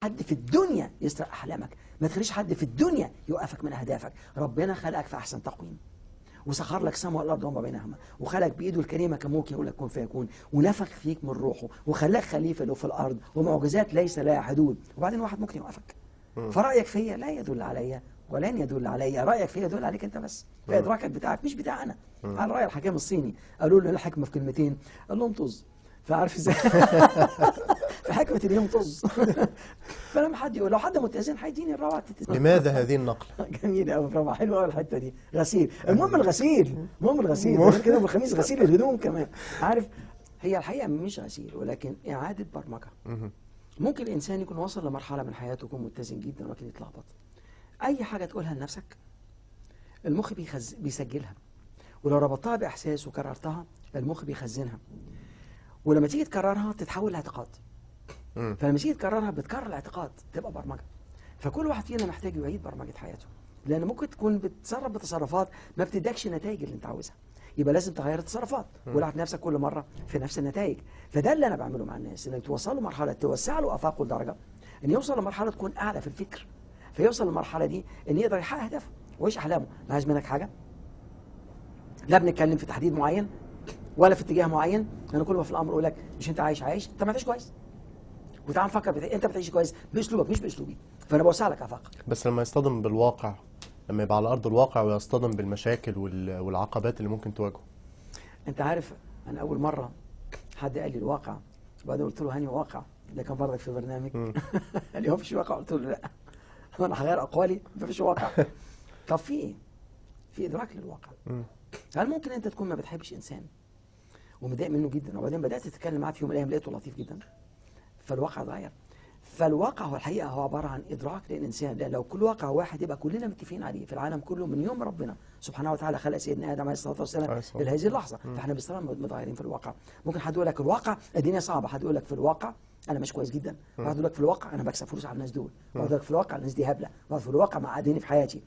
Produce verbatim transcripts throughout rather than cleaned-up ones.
حد في الدنيا يسرق احلامك، ما تخليش حد في الدنيا يوقفك من اهدافك. ربنا خلقك في احسن تقويم، وسخر لك السماء والارض وما بينهما، وخلق بايده الكريمه كموك يقول لك كن فيكون، ونفخ فيك من روحه، وخلاك خليفه له في الارض، ومعجزات ليس لها حدود. وبعدين واحد ممكن يوقفك. فرايك فيا لا يدل عليا ولن يدل عليا، رايك فيا يدل عليك انت بس، في ادراكك بتاعك مش بتاع انا. على راي الحكام الصيني قالوا له الحكمه في كلمتين، قال لهم طز. فعارف ازاي؟ في حكمه اليوم طز. فلما حد يقول، لو حد متزن هيديني الروعه. لماذا هذه النقله؟ جميل قوي، برافو، حلوه قوي الحته دي. غسيل، المهم الغسيل، المهم الغسيل غير كده. والخميس غسيل الهدوم كمان. عارف، هي الحقيقه مش غسيل ولكن اعاده برمجه. ممكن الانسان يكون وصل لمرحله من حياته يكون متزن جدا ولكن يتلخبط. اي حاجه تقولها لنفسك المخ بيخز... بيسجلها، ولو ربطتها باحساس وكررتها المخ بيخزنها، ولما تيجي تكررها تتحول لاعتقاد. فلما تيجي تكررها بتكرر الاعتقاد تبقى برمجه. فكل واحد فينا محتاج يعيد برمجه حياته، لان ممكن تكون بتتصرف بتصرفات ما بتدكش النتائج اللي انت عاوزها، يبقى لازم تغير التصرفات ولاحظ نفسك كل مره في نفس النتائج. فده اللي انا بعمله مع الناس، انك توصلوا مرحله توسع له افاقه لدرجه ان يوصل لمرحله تكون اعلى في الفكر، فيوصل للمرحله دي ان يقدر يحقق اهدافه ويعيش احلامه. ما عايز منك حاجه، لا بنتكلم في تحديد معين ولا في اتجاه معين. انا كل ما في الامر اقول لك مش انت عايش عايش انت ما عايش كويس، وتعال نفكر بت... انت بتعيش كويس باسلوبك مش باسلوبي. فانا بوسع لك افاقك. بس لما يصطدم بالواقع، لما يبقى على ارض الواقع ويصطدم بالمشاكل وال... والعقبات اللي ممكن تواجهه. انت عارف، انا اول مره حد قال لي الواقع، وبعدين قلت له هاني واقع ده كان برضك في برنامج. قال لي هو مفيش واقع؟ قلت له لا، انا هغير اقوالي، مفيش واقع. طب في ايه؟ في ادراك للواقع. هل ممكن انت تكون ما بتحبش انسان ومتضايق منه جدا، وبعدين بدات تتكلم معاه في يوم من الايام لقيته لطيف جدا، فالواقع اتغير؟ فالواقع هو الحقيقه هو عباره عن ادراك للانسان، لان لو كل واقع واحد يبقى كلنا متفقين عليه في العالم كله من يوم ربنا سبحانه وتعالى خلق سيدنا ادم عليه الصلاه والسلام الى هذه اللحظه. فاحنا باستمرار متغيرين في الواقع. ممكن حد يقول لك الواقع الدنيا صعبه، حد يقول لك في الواقع انا مش كويس جدا، واحد يقول لك في الواقع انا بكسب فلوس على الناس دول، واحد يقول لك في الواقع الناس دي هبله، واحد في الواقع معقديني في حياتي.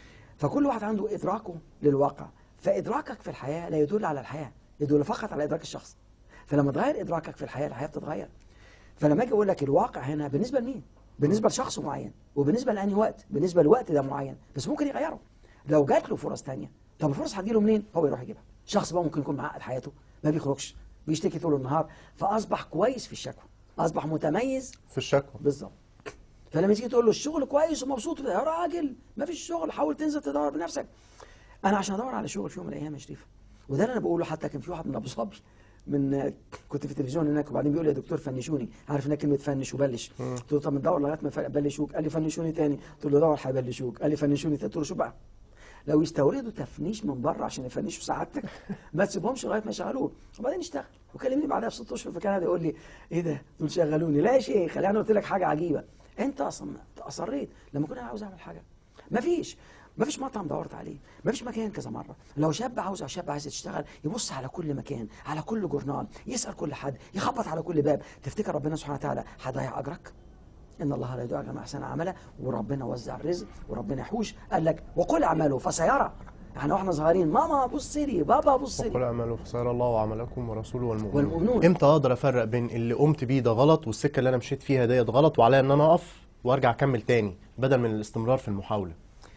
فكل واحد عنده ادراكه للواقع. فادراكك في الحياه لا يدل على الحياه، يدل فقط على ادراك الشخص. فلما تغير ادراكك في الحياه الحياه بتتغير. فلما اجي اقول لك الواقع هنا بالنسبه لمين؟ بالنسبه لشخص معين، وبالنسبه لانهي وقت؟ بالنسبه للوقت ده معين، بس ممكن يغيره لو جات له فرص ثانيه. طب الفرص هتجي له منين؟ هو يروح يجيبها. شخص بقى ممكن يكون معقد حياته، ما بيخرجش، بيشتكي طول النهار، فاصبح كويس في الشكوى، اصبح متميز في الشكوى. بالظبط. فلما تيجي تقول له الشغل كويس ومبسوط، يا راجل ما فيش شغل، حاول تنزل تدور بنفسك. انا عشان ادور على شغل في يوم من الايام يا شريف، وده اللي انا بقوله. حتى كان في واحد من ابو صبري، من كنت في التلفزيون هناك، وبعدين بيقول لي يا دكتور فنشوني، عارف انك كلمه فنش وبلش. قلت له طب ما تدور لغايه ما بلشوك. قال لي فنشوني تاني. قلت له دور هيبلشوك. قال لي فنشوني تاني. قلت له شو بقى، لو يستوردوا تفنيش من بره عشان يفنشوا سعادتك ما تسيبهمش لغايه ما يشغلوك، وبعدين اشتغل. وكلمني بعدها بست اشهر في كندا يقول لي ايه ده دول شغلوني. لا يا شيخ، خليني انا قلت لك حاجه عجيبه، انت اصلا اصريت لما كنت انا عاوز اعمل حاجه. مفيش مفيش مطعم دورت عليه، مفيش مكان كذا مره. لو شاب عاوز او شاب عايز تشتغل يبص على كل مكان، على كل جورنال، يسال كل حد، يخبط على كل باب. تفتكر ربنا سبحانه وتعالى هيضيع اجرك؟ ان الله لا يضيع اجر من احسن عملا. وربنا وزع الرزق وربنا يحوش. قال لك وقل اعملوا فسيرى. احنا واحنا صغيرين ماما بص لي، بابا بص لي. وقل اعملوا فسيرى الله عملكم ورسوله والمؤمنون. والمؤمنون. امتى اقدر افرق بين اللي قمت بيه ده غلط والسكه اللي انا مشيت فيها ديت غلط، وعليا ان انا اقف وارجع اكمل تاني بدل من الاستمرار في المحاوله؟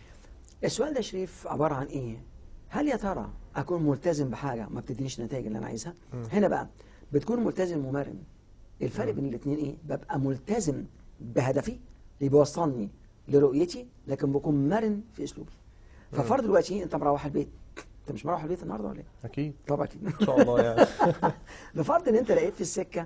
السؤال ده شريف عباره عن ايه؟ هل يا ترى اكون ملتزم بحاجه ما بتدينيش النتائج اللي انا عايزها؟ م. هنا بقى بتكون ملتزم ومرن. الفرق م. بين الاثنين ايه؟ ببقى ملتزم بهدفي اللي بيوصلني لرؤيتي، لكن بكون مرن في اسلوبي. ففرض دلوقتي انت مروح البيت، انت مش مروح البيت النهارده ولا ايه؟ اكيد طبعا اكيد ان شاء الله يعني. بفرض ان انت لقيت في السكه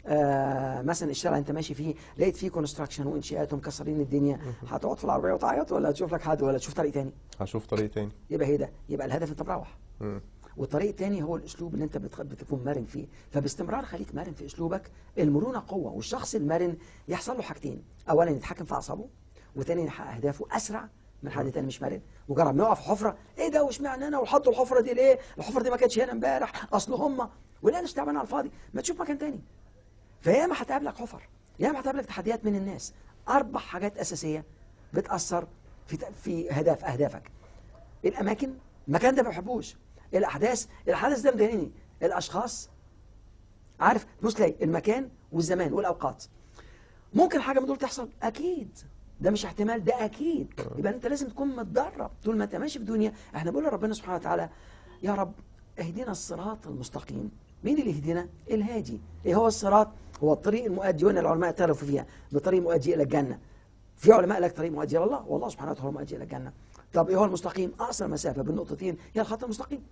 آه مثلا الشارع انت ماشي فيه لقيت فيه كونستراكشن وانشاءات ومكسرين الدنيا، هتقعد في العربيه وتعيط ولا هتشوف لك حد ولا تشوف طريق تاني؟ هشوف طريق تاني. يبقى هي ده، يبقى الهدف انت مروح. والطريق التاني هو الاسلوب اللي انت بتكون مرن فيه. فباستمرار خليك مرن في اسلوبك. المرونه قوه، والشخص المرن يحصل له حاجتين: اولا يتحكم في اعصابه، وثانيا يحقق اهدافه اسرع من حد تاني مش مرن. مجرد ما يقع في حفره، ايه ده واشمعنى انا وحطوا الحفره دي ليه؟ الحفره دي ما كانتش هنا امبارح، اصل هم ولا انا تعبان على الفاضي. ما تشوف مكان تاني. فياما هتقابلك حفر، ياما هتقابلك تحديات من الناس. اربع حاجات اساسيه بتاثر في في هدف اهدافك: الاماكن، المكان ده ما بحبوش، الاحداث، الحدث ده مضايقني، الاشخاص، عارف بص تلاقي المكان والزمان والاوقات. ممكن حاجه من دول تحصل، اكيد. ده مش احتمال، ده اكيد. يبقى انت لازم تكون متدرب طول ما انت ماشي في الدنيا. احنا بنقول لربنا سبحانه وتعالى يا رب اهدنا الصراط المستقيم. مين اللي يهدينا؟ الهادي. ايه هو الصراط؟ هو الطريق المؤدي، وان العلماء اختلفوا فيها، بطريق مؤدي الى الجنه. في علماء لك طريق مؤدي الى الله، والله سبحانه وتعالى هو المؤدي الى الجنه. طب ايه هو المستقيم؟ اقصر مسافه بين نقطتين هي الخط المستقيم.